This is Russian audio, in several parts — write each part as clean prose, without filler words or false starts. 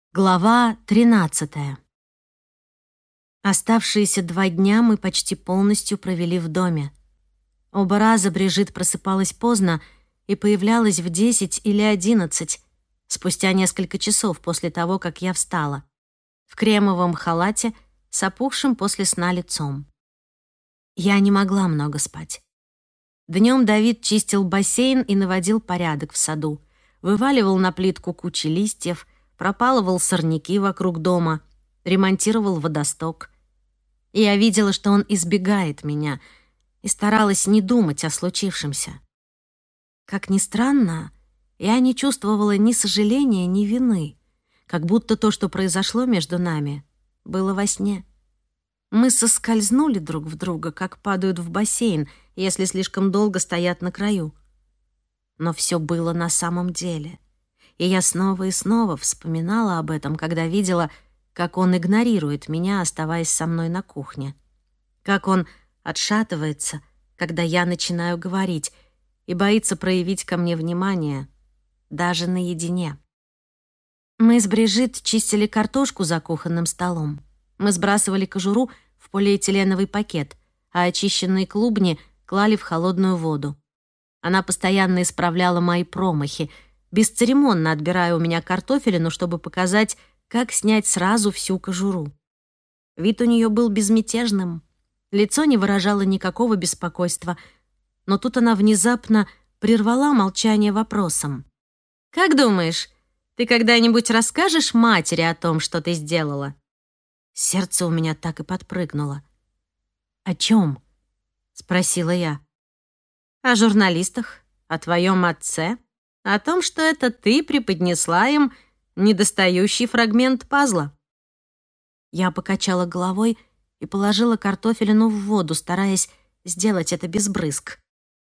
Глава 13. Оставшиеся 2 дня мы почти полностью провели в доме. Оба раза Брижит просыпалась поздно и появлялась в 10 или 11, спустя несколько часов после того, как я встала, в кремовом халате с опухшим после сна лицом. Я не могла много спать. Днем Давид чистил бассейн и наводил порядок в саду, вываливал на плитку кучи листьев, пропалывал сорняки вокруг дома, ремонтировал водосток. И я видела, что он избегает меня, и старалась не думать о случившемся. Как ни странно, я не чувствовала ни сожаления, ни вины, как будто то, что произошло между нами, было во сне. Мы соскользнули друг в друга, как падают в бассейн, если слишком долго стоят на краю. Но все было на самом деле. И я снова и снова вспоминала об этом, когда видела, как он игнорирует меня, оставаясь со мной на кухне. Как он отшатывается, когда я начинаю говорить, и боится проявить ко мне внимание, даже наедине. Мы с Брижит чистили картошку за кухонным столом. Мы сбрасывали кожуру в полиэтиленовый пакет, а очищенные клубни клали в холодную воду. Она постоянно исправляла мои промахи, бесцеремонно отбирая у меня картофелину, чтобы показать, как снять сразу всю кожуру. Вид у нее был безмятежным, лицо не выражало никакого беспокойства, но тут она внезапно прервала молчание вопросом. «Как думаешь, ты когда-нибудь расскажешь матери о том, что ты сделала?» Сердце у меня так и подпрыгнуло. «О чем?» — спросила я. «О журналистах, о твоем отце, о том, что это ты преподнесла им недостающий фрагмент пазла». Я покачала головой и положила картофелину в воду, стараясь сделать это без брызг.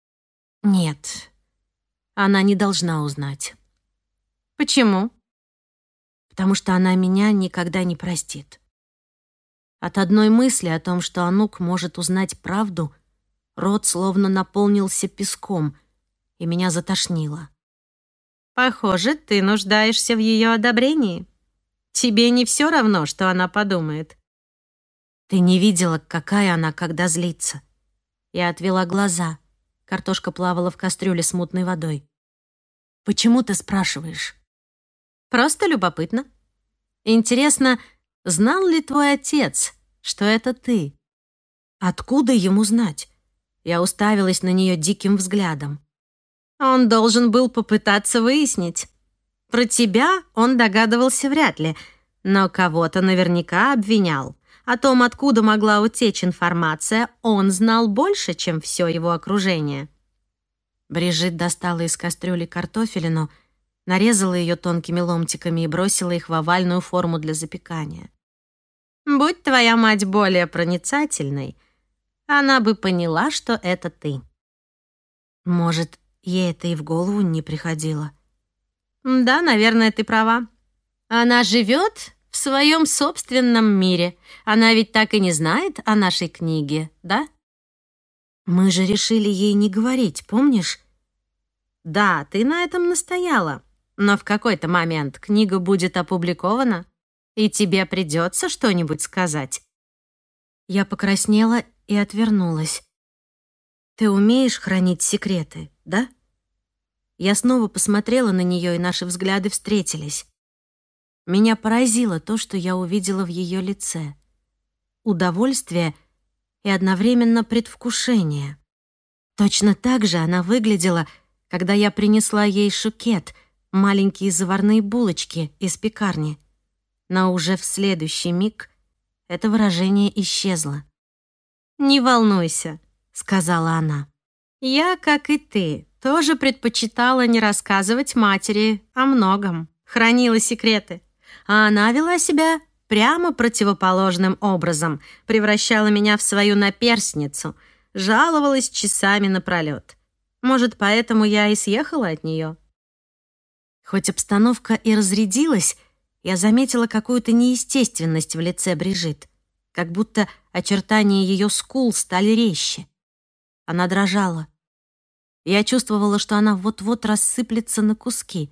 Нет, она не должна узнать. Почему? Потому что она меня никогда не простит. От одной мысли о том, что Анук может узнать правду, рот словно наполнился песком, и меня затошнило. Похоже, ты нуждаешься в ее одобрении. Тебе не все равно, что она подумает. Ты не видела, какая она, когда злится. Я отвела глаза. Картошка плавала в кастрюле с мутной водой. Почему ты спрашиваешь? Просто любопытно. Интересно, знал ли твой отец, что это ты? Откуда ему знать? Я уставилась на нее диким взглядом. Он должен был попытаться выяснить. Про тебя он догадывался вряд ли, но кого-то наверняка обвинял. О том, откуда могла утечь информация, он знал больше, чем все его окружение. Брижит достала из кастрюли картофелину, нарезала ее тонкими ломтиками и бросила их в овальную форму для запекания. Будь твоя мать более проницательной, она бы поняла, что это ты. Может, ей это и в голову не приходило. Да, наверное, ты права. Она живет в своем собственном мире. Она ведь так и не знает о нашей книге, да? Мы же решили ей не говорить, помнишь? Да, ты на этом настояла. Но в какой-то момент книга будет опубликована, и тебе придется что-нибудь сказать. Я покраснела и отвернулась. Ты умеешь хранить секреты, да? Я снова посмотрела на нее, и наши взгляды встретились. Меня поразило то, что я увидела в ее лице. Удовольствие и одновременно предвкушение. Точно так же она выглядела, когда я принесла ей шукет, маленькие заварные булочки из пекарни. Но уже в следующий миг это выражение исчезло. «Не волнуйся», — сказала она. «Я, как и ты, тоже предпочитала не рассказывать матери о многом, хранила секреты. А она вела себя прямо противоположным образом, превращала меня в свою наперсницу, жаловалась часами напролёт. Может, поэтому я и съехала от нее». Хоть обстановка и разрядилась, я заметила какую-то неестественность в лице Брижит, как будто очертания ее скул стали резче. Она дрожала. Я чувствовала, что она вот-вот рассыплется на куски,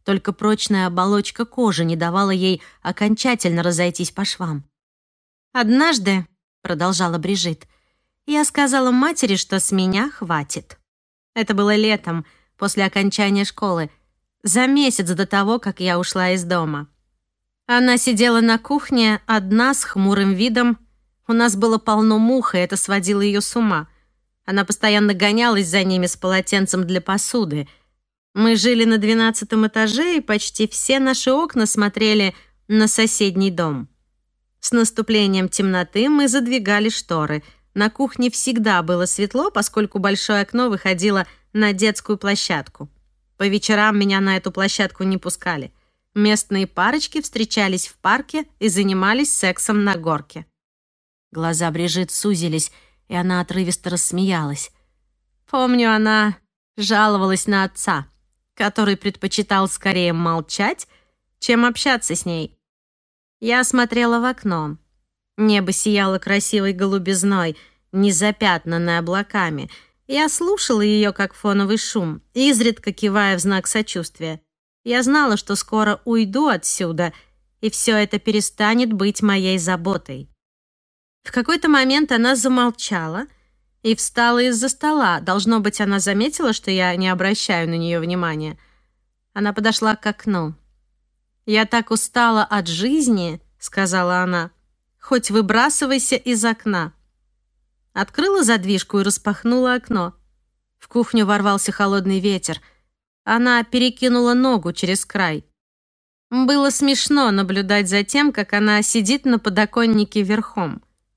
Только прочная оболочка кожи не давала ей окончательно разойтись по швам. «Однажды», — продолжала Брижит, — «я сказала матери, что с меня хватит. Это было летом, после окончания школы, за месяц до того, как я ушла из дома. Она сидела на кухне, одна, с хмурым видом. У нас было полно мух, и это сводило ее с ума. Она постоянно гонялась за ними с полотенцем для посуды. Мы жили на 12-м этаже, и почти все наши окна смотрели на соседний дом. С наступлением темноты мы задвигали шторы. На кухне всегда было светло, поскольку большое окно выходило на детскую площадку. По вечерам меня на эту площадку не пускали. Местные парочки встречались в парке и занимались сексом на горке. Глаза Брижит сузились, и она отрывисто рассмеялась. Помню, она жаловалась на отца, который предпочитал скорее молчать, чем общаться с ней. Я смотрела в окно. Небо сияло красивой голубизной, не запятнанной облаками. Я слушала ее как фоновый шум, изредка кивая в знак сочувствия. Я знала, что скоро уйду отсюда, и все это перестанет быть моей заботой. В какой-то момент она замолчала и встала из-за стола. Должно быть, она заметила, что я не обращаю на нее внимания. Она подошла к окну. «Я так устала от жизни», — сказала она. «Хоть выбрасывайся из окна». Открыла задвижку и распахнула окно. В кухню ворвался холодный ветер. Она перекинула ногу через край. Было смешно наблюдать за тем, как она сидит на подоконнике верхом.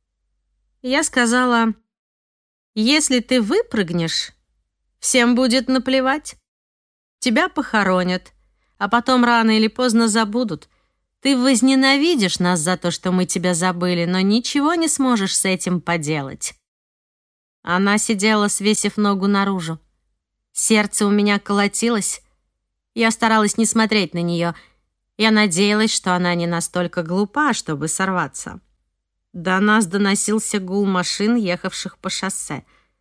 Я сказала: «Если ты выпрыгнешь, всем будет наплевать. Тебя похоронят, а потом рано или поздно забудут. Ты возненавидишь нас за то, что мы тебя забыли, но ничего не сможешь с этим поделать». Она сидела, свесив ногу наружу. Сердце у меня колотилось. Я старалась не смотреть на нее. Я надеялась, что она не настолько глупа, чтобы сорваться. До нас доносился гул машин, ехавших по шоссе.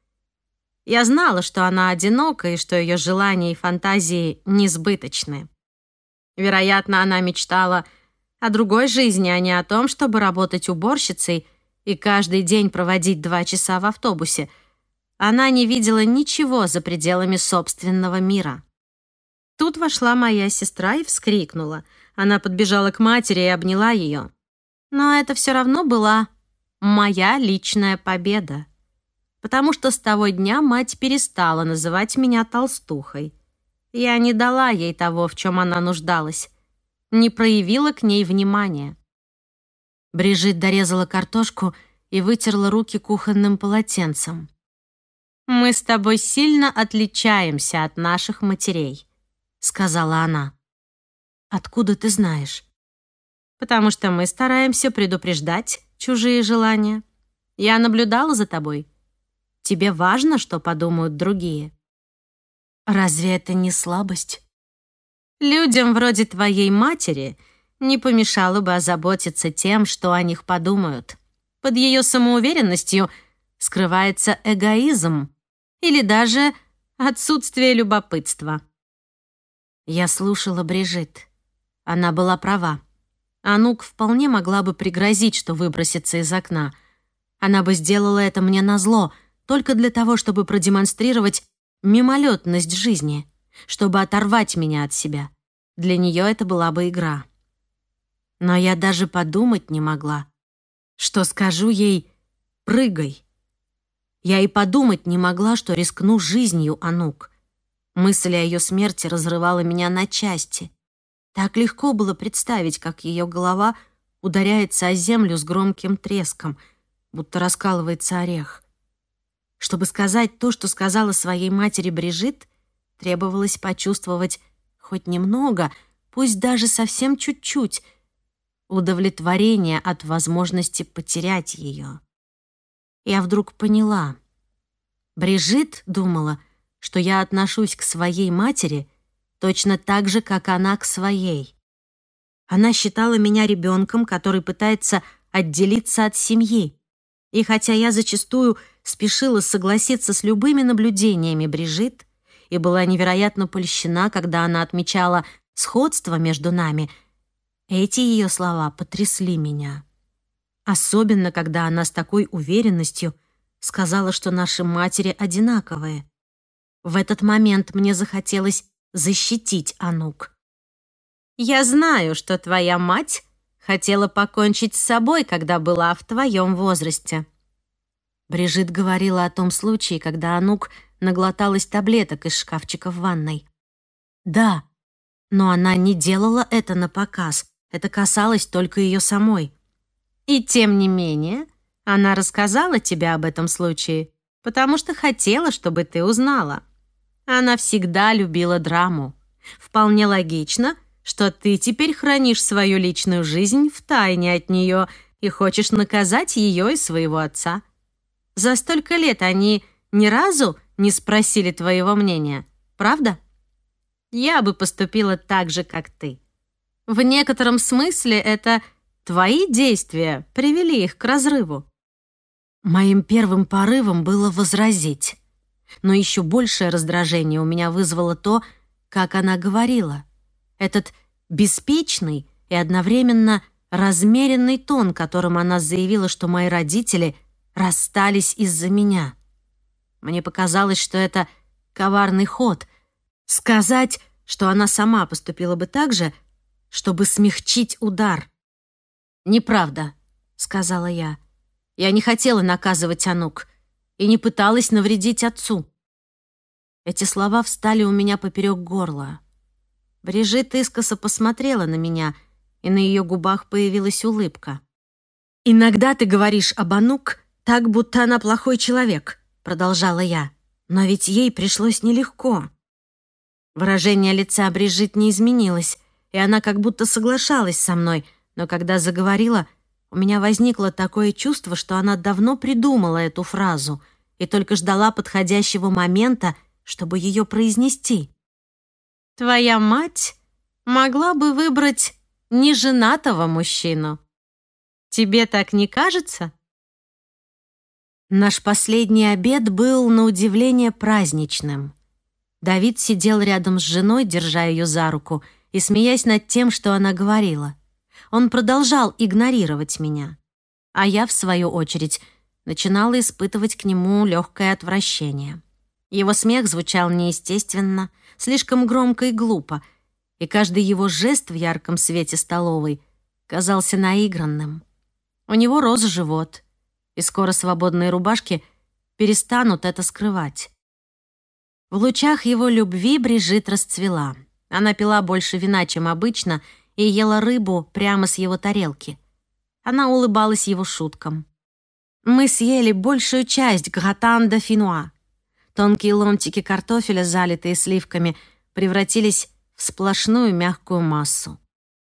Я знала, что она одинока и что ее желания и фантазии несбыточны. Вероятно, она мечтала о другой жизни, а не о том, чтобы работать уборщицей и каждый день проводить 2 часа в автобусе. Она не видела ничего за пределами собственного мира. Тут вошла моя сестра и вскрикнула. Она подбежала к матери и обняла ее. Но это все равно была моя личная победа. Потому что с того дня мать перестала называть меня толстухой. Я не дала ей того, в чем она нуждалась. Не проявила к ней внимания. Брижит дорезала картошку и вытерла руки кухонным полотенцем. «Мы с тобой сильно отличаемся от наших матерей», — сказала она. «Откуда ты знаешь?» «Потому что мы стараемся предупреждать чужие желания. Я наблюдала за тобой. Тебе важно, что подумают другие». «Разве это не слабость?» «Людям вроде твоей матери не помешало бы озаботиться тем, что о них подумают. Под ее самоуверенностью скрывается эгоизм или даже отсутствие любопытства». Я слушала Брижит. Она была права. Анук вполне могла бы пригрозить, что выбросится из окна. Она бы сделала это мне назло, только для того, чтобы продемонстрировать мимолетность жизни, чтобы оторвать меня от себя. Для нее это была бы игра. Но я даже подумать не могла, что скажу ей «прыгай». Я и подумать не могла, что рискну жизнью Анук. Мысль о ее смерти разрывала меня на части. Так легко было представить, как ее голова ударяется о землю с громким треском, будто раскалывается орех. Чтобы сказать то, что сказала своей матери Брижит, требовалось почувствовать хоть немного, пусть даже совсем чуть-чуть, удовлетворение от возможности потерять ее. Я вдруг поняла. Брижит думала, что я отношусь к своей матери точно так же, как она к своей. Она считала меня ребенком, который пытается отделиться от семьи. И хотя я зачастую спешила согласиться с любыми наблюдениями Брижит и была невероятно польщена, когда она отмечала, сходство между нами. Эти ее слова потрясли меня. Особенно, когда она с такой уверенностью сказала, что наши матери одинаковые. В этот момент мне захотелось защитить Анук. «Я знаю, что твоя мать хотела покончить с собой, когда была в твоем возрасте». Брижит говорила о том случае, когда Анук наглоталась таблеток из шкафчика в ванной. Да, но она не делала это на показ. Это касалось только ее самой. И тем не менее, она рассказала тебе об этом случае, потому что хотела, чтобы ты узнала. Она всегда любила драму. Вполне логично, что ты теперь хранишь свою личную жизнь в тайне от нее и хочешь наказать ее и своего отца. За столько лет они ни разу не спросили твоего мнения, правда? Я бы поступила так же, как ты. В некотором смысле это твои действия привели их к разрыву. Моим первым порывом было возразить. Но еще большее раздражение у меня вызвало то, как она говорила. Этот беспечный и одновременно размеренный тон, которым она заявила, что мои родители расстались из-за меня. Мне показалось, что это коварный ход — сказать, что она сама поступила бы так же, чтобы смягчить удар. «Неправда», — сказала я. «Я не хотела наказывать Анук и не пыталась навредить отцу». Эти слова встали у меня поперек горла. Брижит искоса посмотрела на меня, и на ее губах появилась улыбка. «Иногда ты говоришь об Анук так, будто она плохой человек», — продолжала я. «Но ведь ей пришлось нелегко». Выражение лица Брижит не изменилось, и она как будто соглашалась со мной, но когда заговорила, у меня возникло такое чувство, что она давно придумала эту фразу и только ждала подходящего момента, чтобы ее произнести. «Твоя мать могла бы выбрать неженатого мужчину. Тебе так не кажется?» Наш последний обед был, на удивление, праздничным. Давид сидел рядом с женой, держа ее за руку, и смеясь над тем, что она говорила. Он продолжал игнорировать меня. А я, в свою очередь, начинала испытывать к нему легкое отвращение. Его смех звучал неестественно, слишком громко и глупо, и каждый его жест в ярком свете столовой казался наигранным. У него рос живот, и скоро свободные рубашки перестанут это скрывать. В лучах его любви Брижит расцвела. Она пила больше вина, чем обычно, и ела рыбу прямо с его тарелки. Она улыбалась его шуткам. Мы съели большую часть гратан де финуа. Тонкие ломтики картофеля, залитые сливками, превратились в сплошную мягкую массу.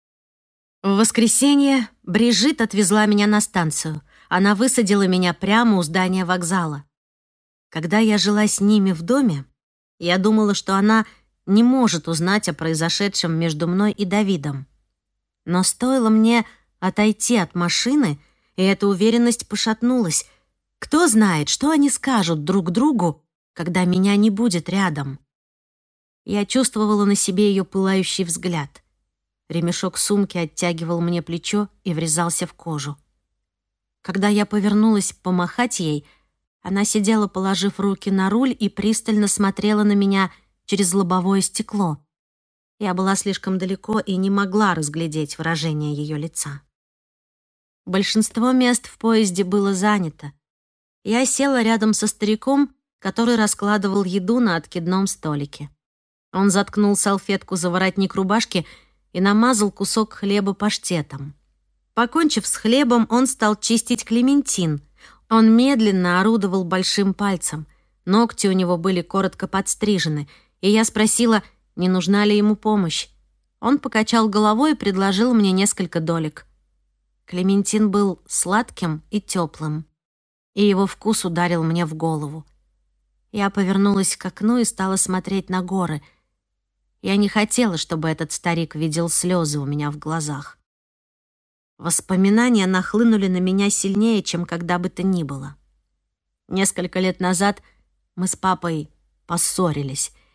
В воскресенье Брижит отвезла меня на станцию. Она высадила меня прямо у здания вокзала. Когда я жила с ними в доме, я думала, что она не может узнать о произошедшем между мной и Давидом. Но стоило мне отойти от машины, и эта уверенность пошатнулась. Кто знает, что они скажут друг другу, когда меня не будет рядом. Я чувствовала на себе ее пылающий взгляд. Ремешок сумки оттягивал мне плечо и врезался в кожу. Когда я повернулась помахать ей, она сидела, положив руки на руль, и пристально смотрела на меня через лобовое стекло. Я была слишком далеко и не могла разглядеть выражение ее лица. Большинство мест в поезде было занято. Я села рядом со стариком, который раскладывал еду на откидном столике. Он заткнул салфетку за воротник рубашки и намазал кусок хлеба паштетом. Покончив с хлебом, он стал чистить клементин. Он медленно орудовал большим пальцем. Ногти у него были коротко подстрижены, и я спросила, не нужна ли ему помощь. Он покачал головой и предложил мне несколько долек. Клементин был сладким и теплым, и его вкус ударил мне в голову. Я повернулась к окну и стала смотреть на горы. Я не хотела, чтобы этот старик видел слезы у меня в глазах. Воспоминания нахлынули на меня сильнее, чем когда бы то ни было. Несколько лет назад мы с папой поссорились,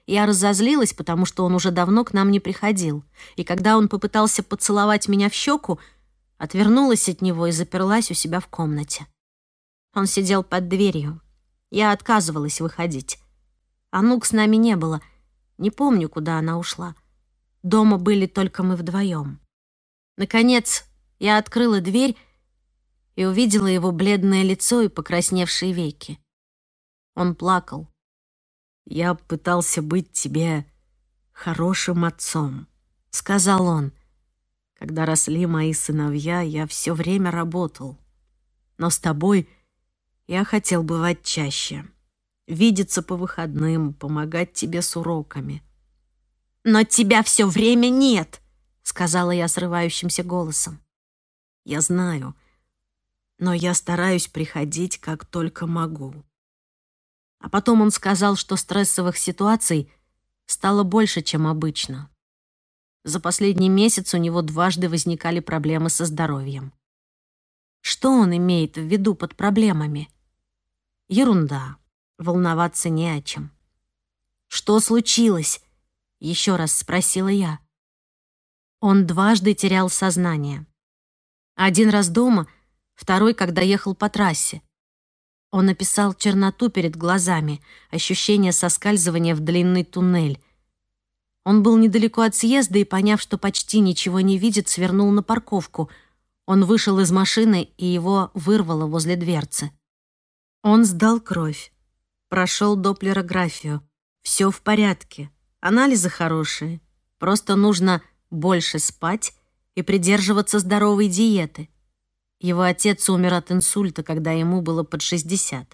Я разозлилась, потому что он уже давно к нам не приходил. И когда он попытался поцеловать меня в щеку, отвернулась от него и заперлась у себя в комнате. Он сидел под дверью. Я отказывалась выходить. Анук с нами не было. Не помню, куда она ушла. Дома были только мы вдвоем. Наконец, я открыла дверь и увидела его бледное лицо и покрасневшие веки. Он плакал. «Я пытался быть тебе хорошим отцом», — сказал он. «Когда росли мои сыновья, я все время работал. Но с тобой я хотел бывать чаще, видеться по выходным, помогать тебе с уроками». «Но тебя все время нет», — сказала я срывающимся голосом. «Я знаю, но я стараюсь приходить, как только могу». А потом он сказал, что стрессовых ситуаций стало больше, чем обычно. За последний месяц у него дважды возникали проблемы со здоровьем. Что он имеет в виду под проблемами? Ерунда. Волноваться не о чем. «Что случилось?» — еще раз спросила я. Он дважды терял сознание. Один раз дома, второй, когда ехал по трассе. Он описал черноту перед глазами, ощущение соскальзывания в длинный туннель. Он был недалеко от съезда и, поняв, что почти ничего не видит, свернул на парковку. Он вышел из машины, и его вырвало возле дверцы. Он сдал кровь, прошел доплерографию. Все в порядке, анализы хорошие. Просто нужно больше спать и придерживаться здоровой диеты. Его отец умер от инсульта, когда ему было под 60.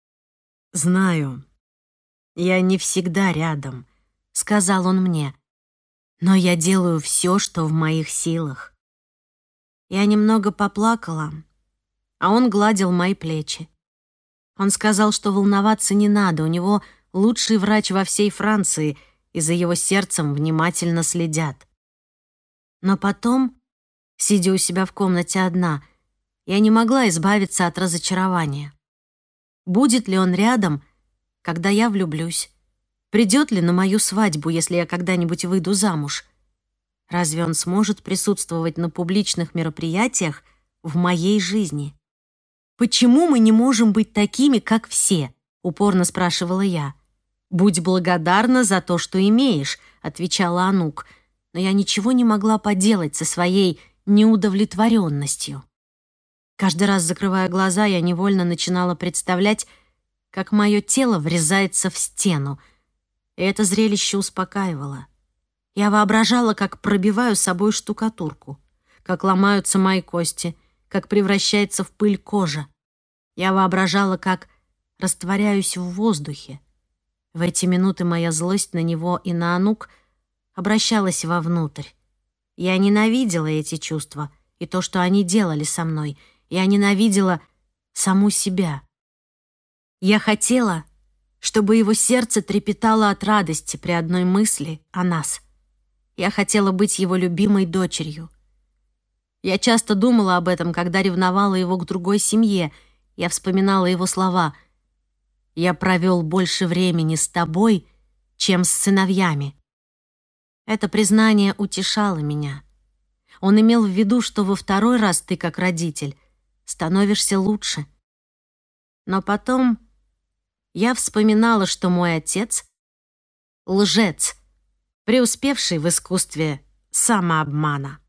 «Знаю, я не всегда рядом», — сказал он мне. «Но я делаю все, что в моих силах». Я немного поплакала, а он гладил мои плечи. Он сказал, что волноваться не надо, у него лучший врач во всей Франции, и за его сердцем внимательно следят. Но потом, сидя у себя в комнате одна, я не могла избавиться от разочарования. Будет ли он рядом, когда я влюблюсь? Придет ли на мою свадьбу, если я когда-нибудь выйду замуж? Разве он сможет присутствовать на публичных мероприятиях в моей жизни? «Почему мы не можем быть такими, как все?» — упорно спрашивала я. «Будь благодарна за то, что имеешь», — отвечала Анук, но я ничего не могла поделать со своей неудовлетворенностью. Каждый раз, закрывая глаза, я невольно начинала представлять, как мое тело врезается в стену, и это зрелище успокаивало. Я воображала, как пробиваю собой штукатурку, как ломаются мои кости, как превращается в пыль кожа. Я воображала, как растворяюсь в воздухе. В эти минуты моя злость на него и на Анук обращалась вовнутрь. Я ненавидела эти чувства и то, что они делали со мной. Я ненавидела саму себя. Я хотела, чтобы его сердце трепетало от радости при одной мысли о нас. Я хотела быть его любимой дочерью. Я часто думала об этом, когда ревновала его к другой семье. Я вспоминала его слова: «Я провел больше времени с тобой, чем с сыновьями». Это признание утешало меня. Он имел в виду, что во второй раз ты, как родитель, становишься лучше. Но потом я вспоминала, что мой отец — лжец, преуспевший в искусстве самообмана.